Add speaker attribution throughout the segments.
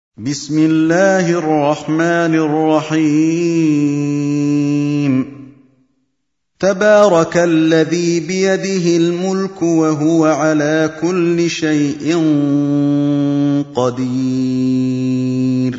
Speaker 1: بسم الله الرحمن الرحيم تبارك الذي بيده الملك وهو على كل شيء قدير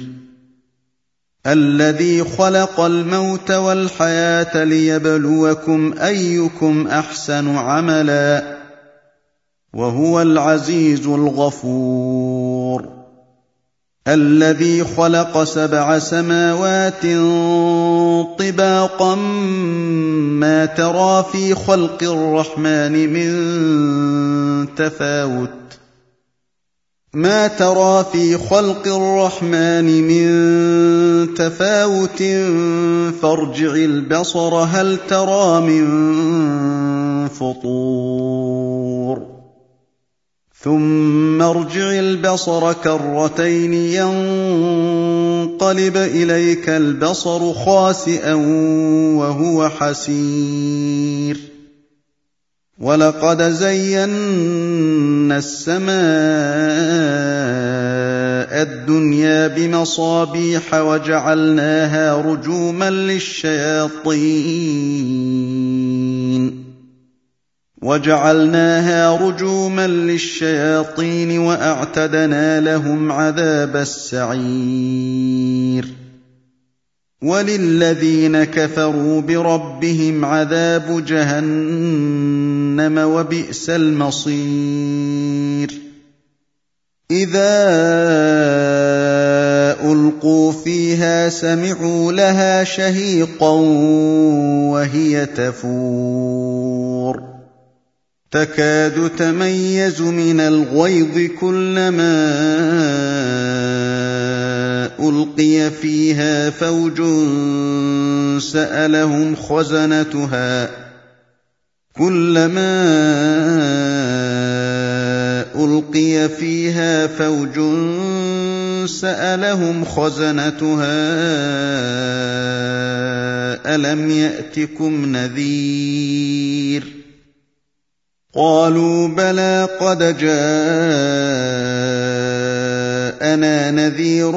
Speaker 1: الذي خلق الموت والحياة ليبلوكم أيكم أحسن عملا وهو العزيز الغفور الذي خلق 7 سماوات طباقا ما ترى في خلق الرحمن من تفاوت فارجع البصر هل ترى من فطور ثم ارجع البصر كرتين ينقلب إليك البصر خاسئا وهو حسير ولقد زينا السماء الدنيا بمصابيح وجعلناها رجوما للشياطين وأعتدنا لهم عذاب السعير وللذين كفروا بربهم عذاب جهنم وبئس المصير إذا ألقوا فيها سمعوا لها شهيقا وهي تفور تكاد تميز من الغيظ كلما ألقي فيها فوج سألهم خزنتها ألم يأتكم نذير قالوا بلى قد جاءنا نذير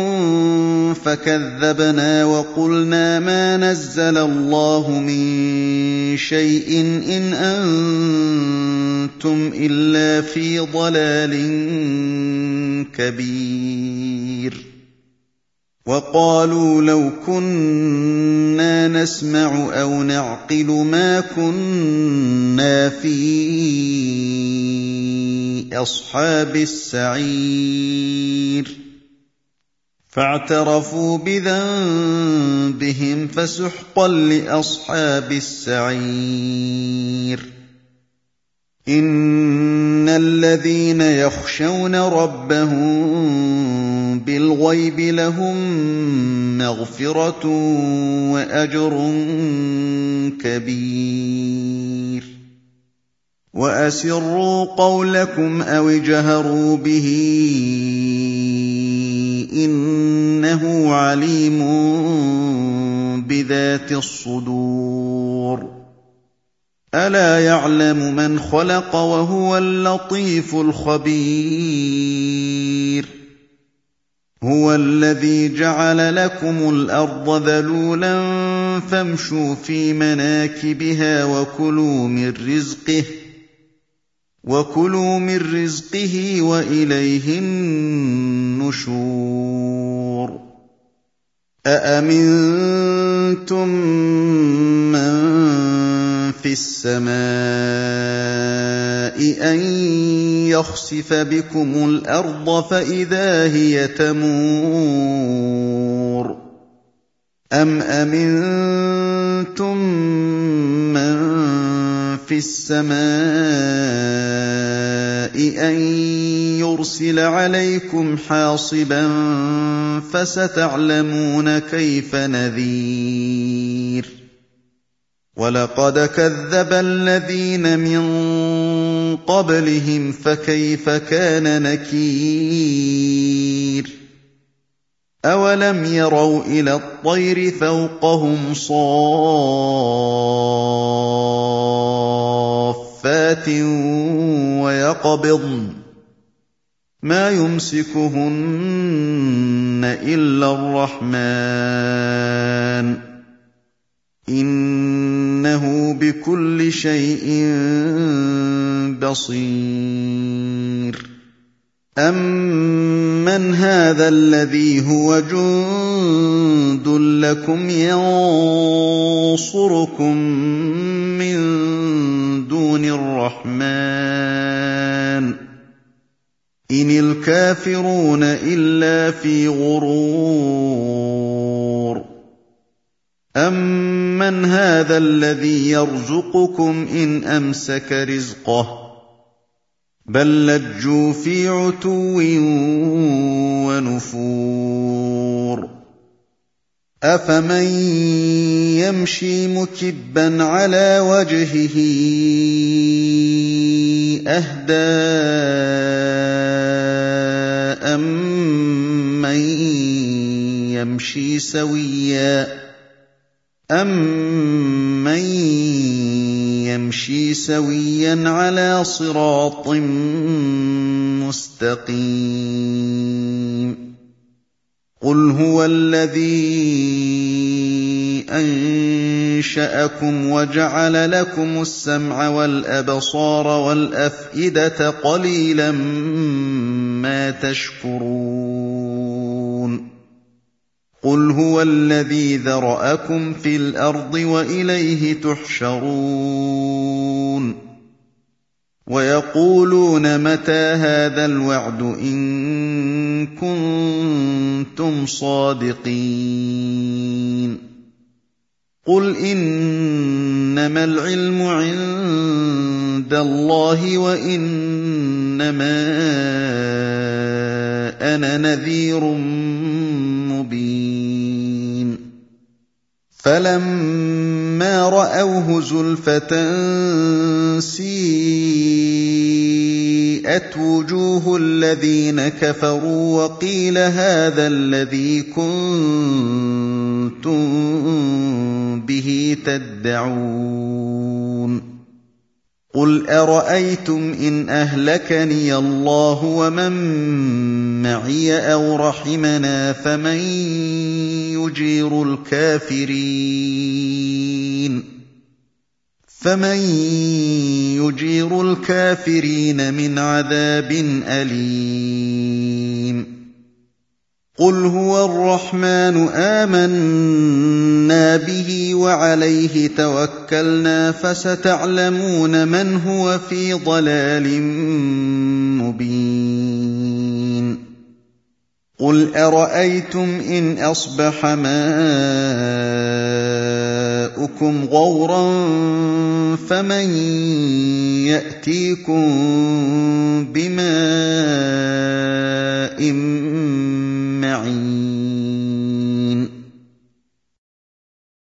Speaker 1: فكذبنا وقلنا ما نزل الله من شيء إن أنتم إلا في ضلال كبير وقالوا لو كنا نسمع أو نعقل ما كنا في أصحاب السعير فاعترفوا بذنبهم فسحقا لأصحاب السعير إن الذين يخشون ربهم بالغيب لهم مغفرة وأجر كبير وأسروا قولكم أو اجهروا به إنه عليم بذات الصدور ألا يعلم من خلق وهو اللطيف الخبير هو الذي جعل لكم الأرض ذلولا فامشوا في مناكبها وكلوا من رزقه وإليه النشور أأمنتم من في السماء أن يخسف بكم الأرض فإذا هي تمور أم أمنتم من في السماء أن يرسل عليكم حاصبا فستعلمون كيف نذير ولقد كذب الذين من قبلهم فكيف كان نكير أولم يروا إلى الطير فوقهم صافات ويقبضن ما يمسكهن إِلَّا الرَّحْمَٰنُ إِنَّهُ بِكُلِّ شَيْءٍ بَصِيرٌ أَمَّنْ هَٰذَا الَّذِي هُوَ جُندٌ لَّكُمْ يَنصُرُكُم مِّن دُونِ الرَّحْمَٰنِ إِنِ الْكَافِرُونَ إِلَّا فِي غُرُورٍ أَمَّنْ هَٰذَا الَّذِي يَرْزُقُكُمْ إِنْ أَمْسَكَ رِزْقَهُ بَل لَّجُّوا فِي عُتُوٍّ وَنُفُورٍ أَفَمَن يَمْشِي مُكِبًّا عَلَىٰ وَجْهِهِ أَهْدَىٰ أَمَّن يَمْشِي سَوِيًّا عَلَىٰ صِرَاطٍ مُّسْتَقِيمٍ قُلْ هُوَ الَّذِي أَنشَأَكُمْ وَجَعَلَ لَكُمُ السَّمْعَ وَالْأَبْصَارَ وَالْأَفْئِدَةَ قَلِيلًا مَّا تَشْكُرُونَ قُلْ هُوَ الَّذِي ذَرَأَكُمْ فِي الْأَرْضِ وَإِلَيْهِ تُحْشَرُونَ وَيَقُولُونَ مَتَىٰ هَٰذَا الْوَعْدُ إِن كُنتُمْ صَادِقِينَ قُلْ إِنَّمَا الْعِلْمُ عِندَ اللَّهِ وَإِنَّمَا أَنَا نَذِيرٌ مُّبِينٌ فَلَمَّا رَأَوْهُ زُلْفَةً سِيئَتْ وُجُوهُ الَّذِينَ كَفَرُوا وَقِيلَ هَٰذَا الَّذِي كُنتُم بِهِ تَدَّعُونَ قُلْ أَرَأَيْتُمْ إِنْ أَهْلَكَنِيَ اللَّهُ وَمَن مَّعِيَ أَوْ رَحِمَنَا فَمَن يُجِيرُ الْكَافِرِينَ مِنْ عَذَابٍ أَلِيمٍ قُلْ هُوَ الرَّحْمَٰنُ آمَنَّا بِهِ وَعَلَيْهِ تَوَكَّلْنَا فَسَتَعْلَمُونَ مَنْ هُوَ فِي ضَلَالٍ مُّبِينٍ قُلْ أَرَأَيْتُمْ إِنْ أَصْبَحَ مَاؤُكُمْ غَوْرًا فَمَن يَأْتِيكُم بِمَاءٍ